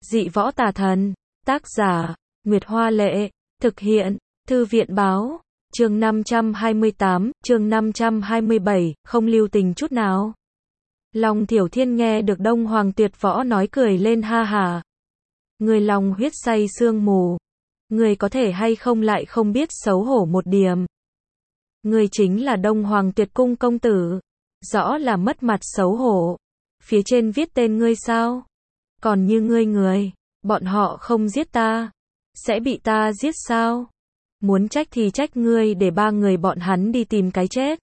Dị võ tà thần. Tác giả, Nguyệt Hoa Lệ. Thực hiện, Thư viện Báo. Chương 528, chương 527, không lưu tình chút nào. Long Thiểu Thiên nghe được Đông Hoàng Tuyệt Võ nói cười lên ha hả. Người lòng huyết say sương mù. Người có thể hay không lại không biết xấu hổ một điểm. Người chính là Đông Hoàng Tuyệt Cung công tử. Rõ là mất mặt xấu hổ. Phía trên viết tên ngươi sao? Còn như ngươi, bọn họ không giết ta, sẽ bị ta giết sao? Muốn trách thì trách ngươi để ba người bọn hắn đi tìm cái chết.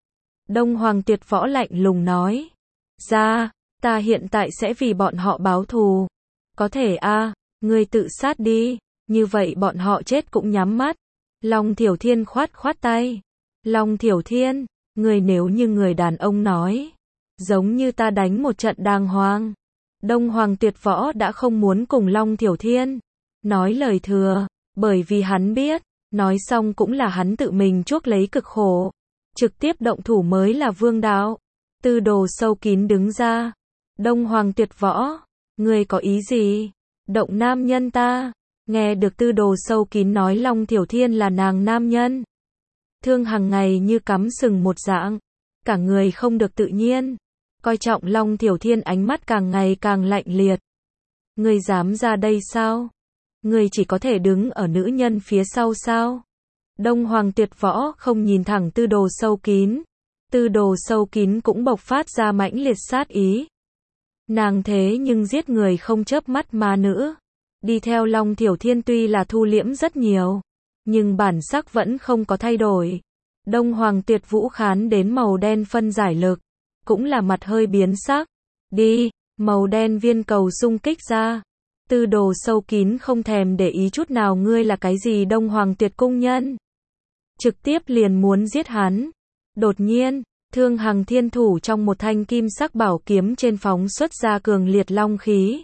Đông Hoàng Tuyệt Võ lạnh lùng nói. Ra, ta hiện tại sẽ vì bọn họ báo thù. Có thể ngươi tự sát đi, như vậy bọn họ chết cũng nhắm mắt. Long Thiểu Thiên khoát tay. Long Thiểu Thiên, người nếu như người đàn ông nói, giống như ta đánh một trận đàng hoàng. Đông Hoàng Tuyệt Võ đã không muốn cùng Long Thiểu Thiên nói lời thừa, bởi vì hắn biết, nói xong cũng là hắn tự mình chuốc lấy cực khổ. Trực tiếp động thủ mới là vương đạo. Tư Đồ sâu kín đứng ra. Đông Hoàng Tuyệt Võ, ngươi có ý gì? Động nam nhân ta. Nghe được Tư Đồ sâu kín nói Long Thiểu Thiên là nàng nam nhân. Thương Hằng ngày như cắm sừng một dạng, cả người không được tự nhiên. Coi trọng Long Thiểu Thiên ánh mắt càng ngày càng lạnh liệt. Ngươi dám ra đây sao? Ngươi chỉ có thể đứng ở nữ nhân phía sau sao? Đông Hoàng Tuyệt Võ không nhìn thẳng Tư Đồ sâu kín. Tư Đồ sâu kín cũng bộc phát ra mãnh liệt sát ý. Nàng thế nhưng giết người không chớp mắt mà nữ. Đi theo Long Thiểu Thiên tuy là thu liễm rất nhiều, nhưng bản sắc vẫn không có thay đổi. Đông Hoàng Tuyệt Vũ khán đến màu đen phân giải lực, cũng là mặt hơi biến sắc. Đi, màu đen viên cầu xung kích ra. Tư Đồ sâu kín không thèm để ý chút nào ngươi là cái gì Đông Hoàng Tuyệt cung nhân. Trực tiếp liền muốn giết hắn. Đột nhiên, Thương Hằng thiên thủ trong một thanh kim sắc bảo kiếm trên phóng xuất ra cường liệt long khí.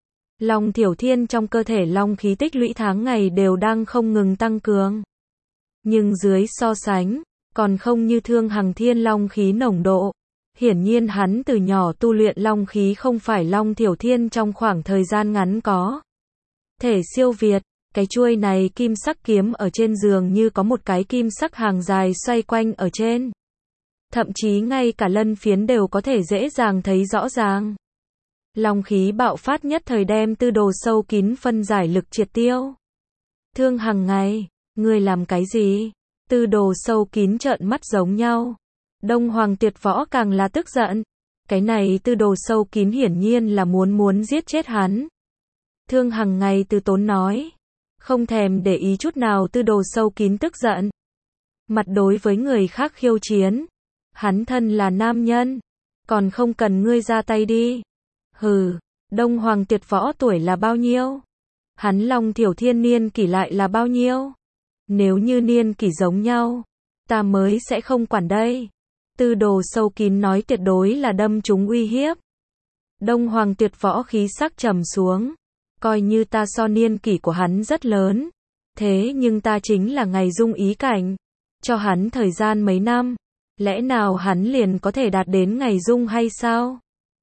Long Thiểu Thiên trong cơ thể long khí tích lũy tháng ngày đều đang không ngừng tăng cường. Nhưng dưới so sánh, còn không như Thương Hằng thiên long khí nồng độ. Hiển nhiên hắn từ nhỏ tu luyện long khí không phải Long Thiểu Thiên trong khoảng thời gian ngắn có thể siêu việt. Cái chuôi này kim sắc kiếm ở trên giường như có một cái kim sắc hàng dài xoay quanh ở trên. Thậm chí ngay cả lân phiến đều có thể dễ dàng thấy rõ ràng. Long khí bạo phát nhất thời đem Tư Đồ sâu kín phân giải lực triệt tiêu. Thương Hằng ngày, ngươi làm cái gì? Tư Đồ sâu kín trợn mắt giống nhau. Đông Hoàng Tuyệt Võ càng là tức giận. Cái này Tư Đồ sâu kín hiển nhiên là muốn giết chết hắn. Thương Hằng ngày từ tốn nói. Không thèm để ý chút nào Tư Đồ sâu kín tức giận. Mặt đối với người khác khiêu chiến. Hắn thân là nam nhân. Còn không cần ngươi ra tay đi. Hừ, Đông Hoàng Tuyệt Võ tuổi là bao nhiêu? Hắn Long Thiểu Thiên niên kỷ lại là bao nhiêu? Nếu như niên kỷ giống nhau, ta mới sẽ không quản đây. Tư Đồ sâu kín nói tuyệt đối là đâm trúng uy hiếp. Đông Hoàng Tuyệt Võ khí sắc trầm xuống. Coi như ta so niên kỷ của hắn rất lớn. Thế nhưng ta chính là ngày dung ý cảnh. Cho hắn thời gian mấy năm. Lẽ nào hắn liền có thể đạt đến ngày dung hay sao?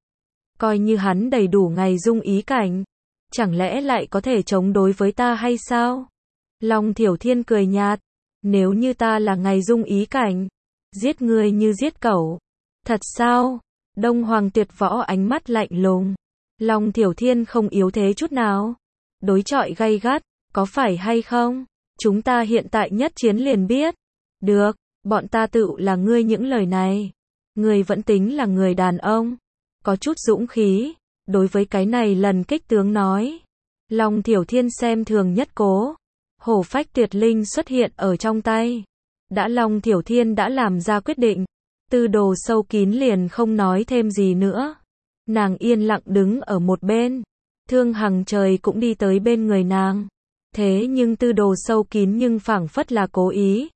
Coi như hắn đầy đủ ngày dung ý cảnh. Chẳng lẽ lại có thể chống đối với ta hay sao? Long Thiểu Thiên cười nhạt. Nếu như ta là ngày dung ý cảnh. Giết người như giết cẩu. Thật sao? Đông Hoàng Tuyệt Võ ánh mắt lạnh lùng. Long Thiểu Thiên không yếu thế chút nào. Đối chọi gay gắt, có phải hay không? Chúng ta hiện tại nhất chiến liền biết. Được, bọn ta tự là ngươi những lời này. Ngươi vẫn tính là người đàn ông. Có chút dũng khí. Đối với cái này lần kích tướng nói. Long Thiểu Thiên xem thường nhất cố. Hổ phách tuyệt linh xuất hiện ở trong tay. Đã Long Thiểu Thiên đã làm ra quyết định. Tư Đồ sâu kín liền không nói thêm gì nữa. Nàng yên lặng đứng ở một bên. Thương Hằng trời cũng đi tới bên người nàng. Thế nhưng Tư Đồ sâu kín nhưng phảng phất là cố ý.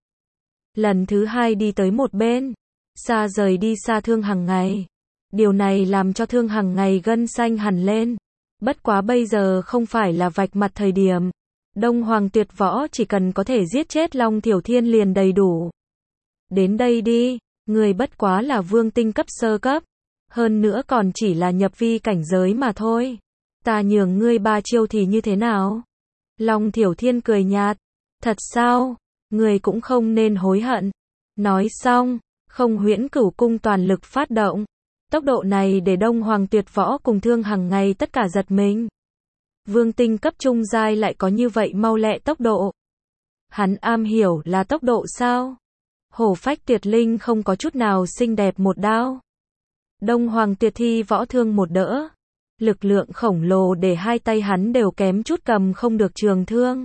Lần thứ hai đi tới một bên. Xa rời đi xa Thương Hằng ngày. Điều này làm cho Thương Hằng ngày gân xanh hẳn lên. Bất quá bây giờ không phải là vạch mặt thời điểm. Đông Hoàng Tuyệt Võ chỉ cần có thể giết chết Long Thiểu Thiên liền đầy đủ. Đến đây đi, người bất quá là vương tinh cấp sơ cấp. Hơn nữa còn chỉ là nhập vi cảnh giới mà thôi. Ta nhường ngươi 3 chiêu thì như thế nào? Long Thiểu Thiên cười nhạt. Thật sao? Ngươi cũng không nên hối hận. Nói xong, Không Huyễn Cửu Cung toàn lực phát động. Tốc độ này để Đông Hoàng Tuyệt Võ cùng Thương Hằng Ngày tất cả giật mình. Vương tinh cấp trung giai lại có như vậy mau lẹ tốc độ. Hắn am hiểu là tốc độ sao? Hổ Phách Tuyệt Linh không có chút nào xinh đẹp một đao. Đông Hoàng Tuyệt Thi Võ Thương một đỡ. Lực lượng khổng lồ để hai tay hắn đều kém chút cầm không được trường thương.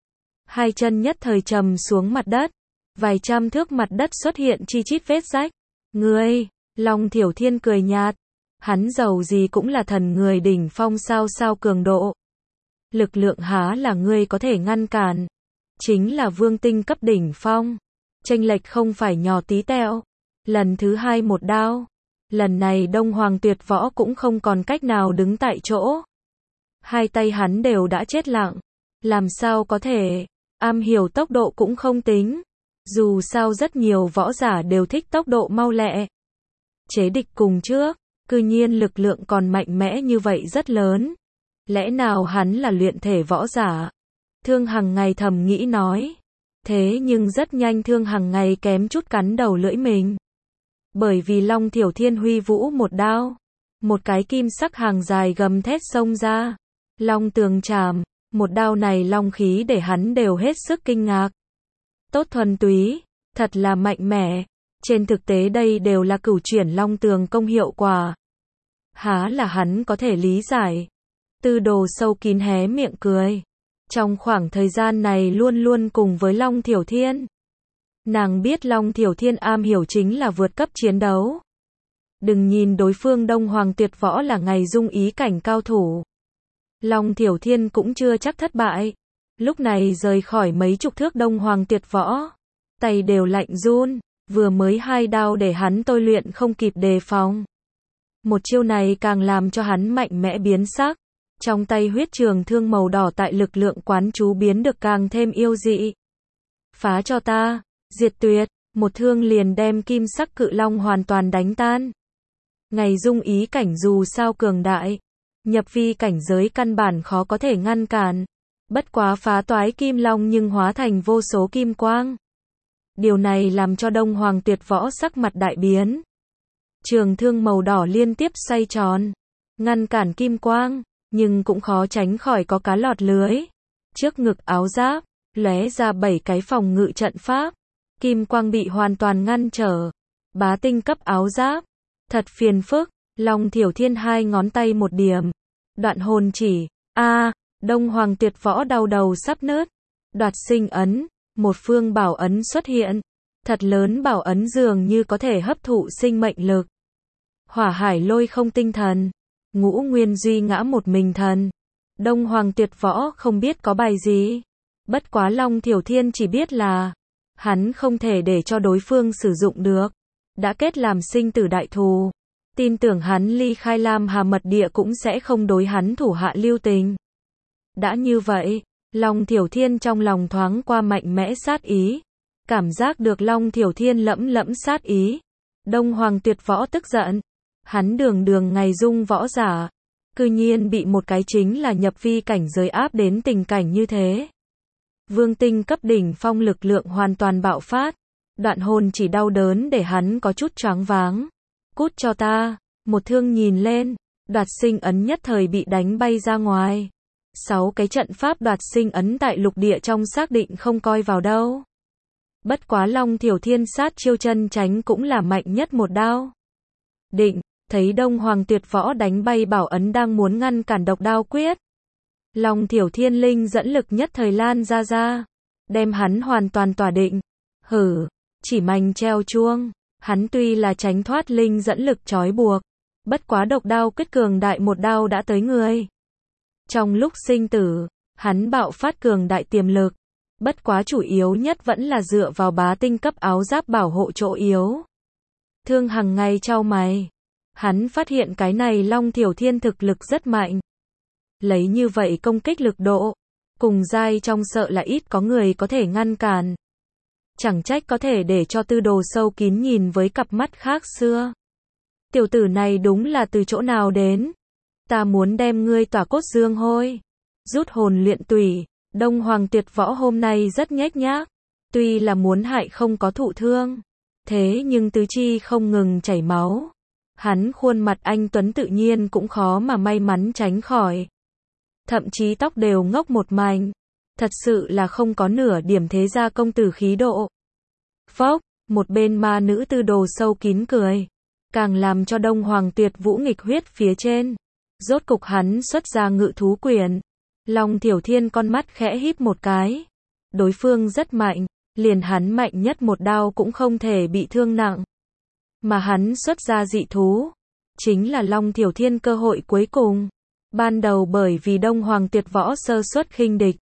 Hai chân nhất thời trầm xuống mặt đất. Vài trăm thước mặt đất xuất hiện chi chít vết rách. Ngươi, Long Thiểu Thiên cười nhạt. Hắn giàu gì cũng là thần người đỉnh phong sao cường độ. Lực lượng há là ngươi có thể ngăn cản. Chính là vương tinh cấp đỉnh phong. Chênh lệch không phải nhỏ tí tẹo. Lần thứ 2 một đao. Lần này Đông Hoàng Tuyệt Võ cũng không còn cách nào đứng tại chỗ. Hai tay hắn đều đã chết lặng. Làm sao có thể, am hiểu tốc độ cũng không tính. Dù sao rất nhiều võ giả đều thích tốc độ mau lẹ. Chế địch cùng trước, cư nhiên lực lượng còn mạnh mẽ như vậy rất lớn. Lẽ nào hắn là luyện thể võ giả? Thương Hằng Ngày thầm nghĩ nói. Thế nhưng rất nhanh Thương Hằng Ngày kém chút cắn đầu lưỡi mình. Bởi vì Long Thiểu Thiên huy vũ một đao. Một cái kim sắc hàng dài gầm thét xông ra. Long tường trảm, một đao này long khí để hắn đều hết sức kinh ngạc. Tốt thuần túy, thật là mạnh mẽ. Trên thực tế đây đều là cửu chuyển long tường công hiệu quả. Há là hắn có thể lý giải. Tư Đồ sâu kín hé miệng cười. Trong khoảng thời gian này luôn luôn cùng với Long Thiểu Thiên. Nàng biết Long Thiểu Thiên am hiểu chính là vượt cấp chiến đấu. Đừng nhìn đối phương Đông Hoàng Tuyệt Võ là ngày dung ý cảnh cao thủ. Long Thiểu Thiên cũng chưa chắc thất bại. Lúc này rời khỏi mấy chục thước Đông Hoàng Tuyệt Võ. Tay đều lạnh run, vừa mới 2 đao để hắn tôi luyện không kịp đề phòng. Một chiêu này càng làm cho hắn mạnh mẽ biến sắc. Trong tay huyết trường thương màu đỏ tại lực lượng quán chú biến được càng thêm yêu dị. Phá cho ta, diệt tuyệt, một thương liền đem kim sắc cự long hoàn toàn đánh tan. Ngày dung ý cảnh dù sao cường đại, nhập vi cảnh giới căn bản khó có thể ngăn cản. Bất quá phá toái kim long nhưng hóa thành vô số kim quang. Điều này làm cho Đông Hoàng Tuyệt Võ sắc mặt đại biến. Trường thương màu đỏ liên tiếp xoay tròn, ngăn cản kim quang, nhưng cũng khó tránh khỏi có cá lọt lưới. Trước ngực áo giáp, lóe ra 7 cái phòng ngự trận pháp. Kim quang bị hoàn toàn ngăn trở. Bá tinh cấp áo giáp. Thật phiền phức. Long Thiểu Thiên 2 ngón tay một điểm. Đoạn hồn chỉ. Đông Hoàng Tuyệt Võ đau đầu sắp nứt. Đoạt sinh ấn. Một phương bảo ấn xuất hiện. Thật lớn bảo ấn dường như có thể hấp thụ sinh mệnh lực. Hỏa hải lôi không tinh thần. Ngũ Nguyên duy ngã một mình thần. Đông Hoàng Tuyệt Võ không biết có bài gì. Bất quá Long Thiểu Thiên chỉ biết là hắn không thể để cho đối phương sử dụng được. Đã kết làm sinh tử đại thù. Tin tưởng hắn ly khai Lam Hà Mật Địa cũng sẽ không đối hắn thủ hạ lưu tình. Đã như vậy, Long Thiểu Thiên trong lòng thoáng qua mạnh mẽ sát ý. Cảm giác được Long Thiểu Thiên lẫm sát ý. Đông Hoàng Tuyệt Võ tức giận. Hắn đường ngày dung võ giả. Cư nhiên bị một cái chính là nhập vi cảnh giới áp đến tình cảnh như thế. Vương tinh cấp đỉnh phong lực lượng hoàn toàn bạo phát. Đoạn hồn chỉ đau đớn để hắn có chút choáng váng. Cút cho ta. Một thương nhìn lên. Đoạt sinh ấn nhất thời bị đánh bay ra ngoài. 6 cái trận pháp đoạt sinh ấn tại lục địa trong xác định không coi vào đâu. Bất quá Long Thiểu Thiên sát chiêu chân tránh cũng là mạnh nhất một đao. Định, thấy Đông Hoàng Tuyệt Võ đánh bay bảo ấn đang muốn ngăn cản độc đao quyết. Long Thiểu Thiên linh dẫn lực nhất thời lan ra. Đem hắn hoàn toàn tỏa định. Chỉ mảnh treo chuông. Hắn tuy là tránh thoát linh dẫn lực trói buộc. Bất quá độc đao quyết cường đại một đao đã tới người. Trong lúc sinh tử, hắn bạo phát cường đại tiềm lực. Bất quá chủ yếu nhất vẫn là dựa vào bá tinh cấp áo giáp bảo hộ chỗ yếu. Thương Hằng Ngày chau mày. Hắn phát hiện cái này Long Thiểu Thiên thực lực rất mạnh. Lấy như vậy công kích lực độ, cùng giai trong sợ là ít có người có thể ngăn cản. Chẳng trách có thể để cho Tư Đồ sâu kín nhìn với cặp mắt khác xưa. Tiểu tử này đúng là từ chỗ nào đến. Ta muốn đem ngươi tỏa cốt dương hôi. Rút hồn luyện tủy, Đông Hoàng Tuyệt Võ hôm nay rất nhếch nhác. Tuy là muốn hại không có thụ thương, thế nhưng tứ chi không ngừng chảy máu. Hắn khuôn mặt anh tuấn tự nhiên cũng khó mà may mắn tránh khỏi. Thậm chí tóc đều ngốc một mảnh. Thật sự là không có nửa điểm thế gia công tử khí độ. Phốc, một bên ma nữ tư đồ sâu kín cười. Càng làm cho Đông Hoàng Tuyệt Vũ nghịch huyết phía trên. Rốt cục hắn xuất ra ngự thú quyền. Long Thiểu Thiên con mắt khẽ híp một cái. Đối phương rất mạnh, liền hắn mạnh nhất một đao cũng không thể bị thương nặng. Mà hắn xuất ra dị thú, chính là Long Thiểu Thiên cơ hội cuối cùng. Ban đầu bởi vì Đông Hoàng Tuyệt Võ sơ suất khinh địch,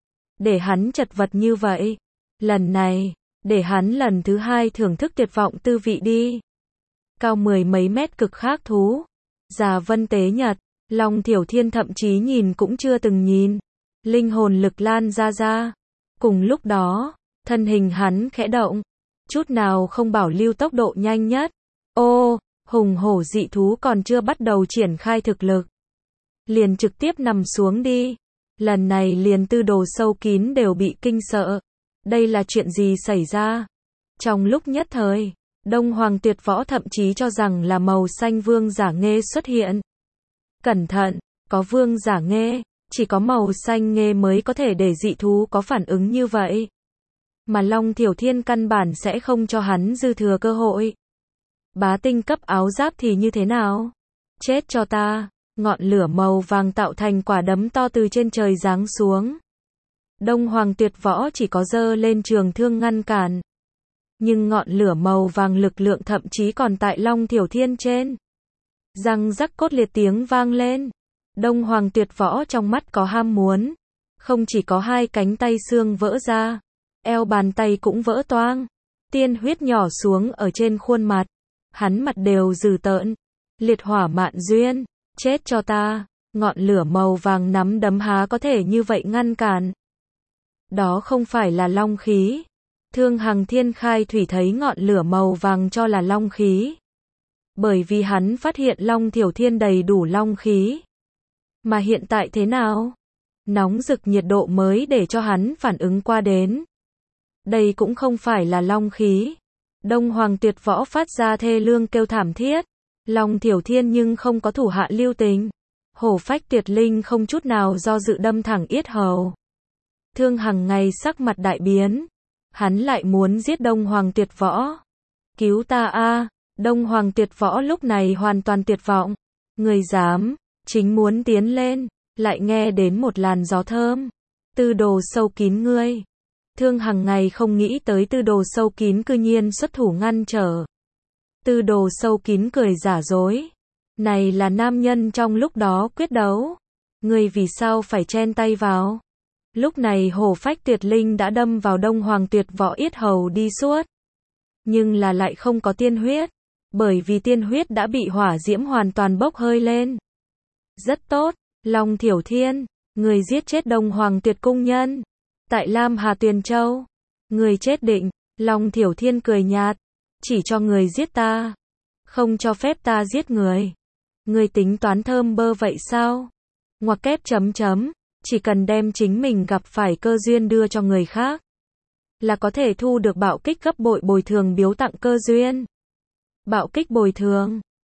để hắn chật vật như vậy. Lần này, để hắn lần thứ hai thưởng thức tuyệt vọng tư vị đi. Cao 10 mấy mét cực khác thú. Già Vân Tế Nhật, Long Thiểu Thiên thậm chí nhìn cũng chưa từng nhìn. Linh hồn lực lan ra. Cùng lúc đó, thân hình hắn khẽ động. Chút nào không bảo lưu tốc độ nhanh nhất. Ô, hùng hổ dị thú còn chưa bắt đầu triển khai thực lực. Liền trực tiếp nằm xuống đi. Lần này liền tư đồ sâu kín đều bị kinh sợ. Đây là chuyện gì xảy ra? Trong lúc nhất thời, Đông Hoàng Tuyệt Võ thậm chí cho rằng là màu xanh vương giả nghê xuất hiện. Cẩn thận, có vương giả nghê, chỉ có màu xanh nghê mới có thể để dị thú có phản ứng như vậy. Mà Long Thiểu Thiên căn bản sẽ không cho hắn dư thừa cơ hội. Bá tinh cấp áo giáp thì như thế nào? Chết cho ta! Ngọn lửa màu vàng tạo thành quả đấm to từ trên trời giáng xuống. Đông Hoàng Tuyệt Võ chỉ có giơ lên trường thương ngăn cản. Nhưng ngọn lửa màu vàng lực lượng thậm chí còn tại Long Thiểu Thiên trên. Răng rắc cốt liệt tiếng vang lên. Đông Hoàng Tuyệt Võ trong mắt có ham muốn. Không chỉ có hai cánh tay xương vỡ ra, eo bàn tay cũng vỡ toang. Tiên huyết nhỏ xuống ở trên khuôn mặt. Hắn mặt đều dữ tợn. Liệt hỏa mạn duyên. Chết cho ta. Ngọn lửa màu vàng nắm đấm há có thể như vậy ngăn cản. Đó không phải là long khí. Thương Hằng Thiên Khai Thủy thấy ngọn lửa màu vàng cho là long khí. Bởi vì hắn phát hiện Long Thiểu Thiên đầy đủ long khí. Mà hiện tại thế nào? Nóng rực nhiệt độ mới để cho hắn phản ứng qua đến. Đây cũng không phải là long khí. Đông Hoàng Tuyệt Võ phát ra thê lương kêu thảm thiết. Long Thiểu Thiên nhưng không có thủ hạ lưu tình. Hổ phách tuyệt linh không chút nào do dự đâm thẳng yết hầu. Thương Hằng ngày sắc mặt đại biến. Hắn lại muốn giết Đông Hoàng Tuyệt Võ. Cứu ta a! Đông Hoàng Tuyệt Võ lúc này hoàn toàn tuyệt vọng. Người dám, chính muốn tiến lên, lại nghe đến một làn gió thơm. Tư đồ sâu kín ngươi. Thương Hằng ngày không nghĩ tới tư đồ sâu kín cư nhiên xuất thủ ngăn trở. Tư đồ sâu kín cười giả dối. Này là nam nhân trong lúc đó quyết đấu. Ngươi vì sao phải chen tay vào? Lúc này hổ phách tuyệt linh đã đâm vào Đông Hoàng Tuyệt Võ yết hầu đi suốt. Nhưng là lại không có tiên huyết. Bởi vì tiên huyết đã bị hỏa diễm hoàn toàn bốc hơi lên. Rất tốt, Long Thiểu Thiên, người giết chết Đông Hoàng Tuyệt Cung nhân. Tại Lam Hà Tuyền Châu, người chết định. Long Thiểu Thiên cười nhạt. Chỉ cho người giết ta. Không cho phép ta giết người. Người tính toán thơm bơ vậy sao? Ngoặc kép chấm chấm. Chỉ cần đem chính mình gặp phải cơ duyên đưa cho người khác. Là có thể thu được bạo kích gấp bội bồi thường biếu tặng cơ duyên. Bạo kích bồi thường.